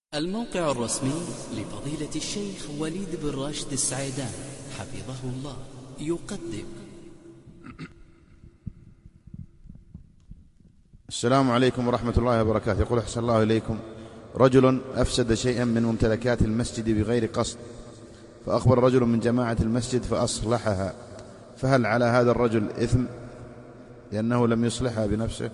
الموقع الرسمي لفضيلة الشيخ وليد بن راشد السعيدان حفظه الله يقدم. السلام عليكم ورحمة الله وبركاته. يقول أحسن الله إليكم: رجل أفسد شيئا من ممتلكات المسجد بغير قصد، فأخبر رجل من جماعة المسجد فأصلحها، فهل على هذا الرجل إثم لأنه لم يصلحها بنفسه؟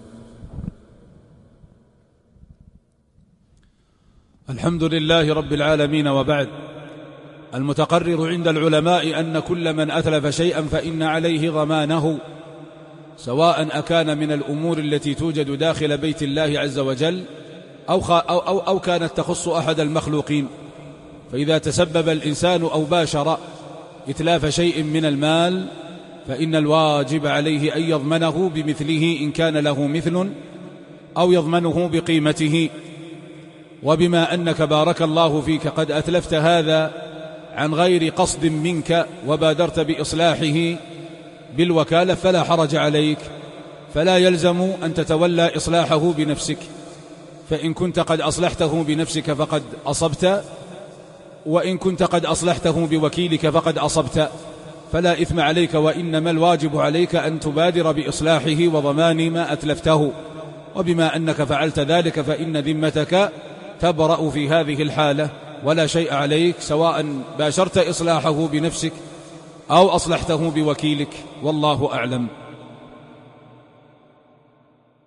الحمد لله رب العالمين، وبعد. المتقرر عند العلماء أن كل من أتلف شيئا فإن عليه ضمانه، سواء أكان من الأمور التي توجد داخل بيت الله عز وجل أو كانت تخص أحد المخلوقين. فإذا تسبب الإنسان أو باشر إتلاف شيء من المال فإن الواجب عليه أن يضمنه بمثله إن كان له مثل، أو يضمنه بقيمته. وبما أنك بارك الله فيك قد أتلفت هذا عن غير قصد منك وبادرت بإصلاحه بالوكالة فلا حرج عليك، فلا يلزم أن تتولى إصلاحه بنفسك، فإن كنت قد أصلحته بنفسك فقد أصبت، وإن كنت قد أصلحته بوكيلك فقد أصبت، فلا إثم عليك، وإنما الواجب عليك أن تبادر بإصلاحه وضمان ما أتلفته. وبما أنك فعلت ذلك فإن ذمتك تبرأ في هذه الحالة، ولا شيء عليك، سواء باشرت إصلاحه بنفسك أو أصلحته بوكيلك، والله أعلم.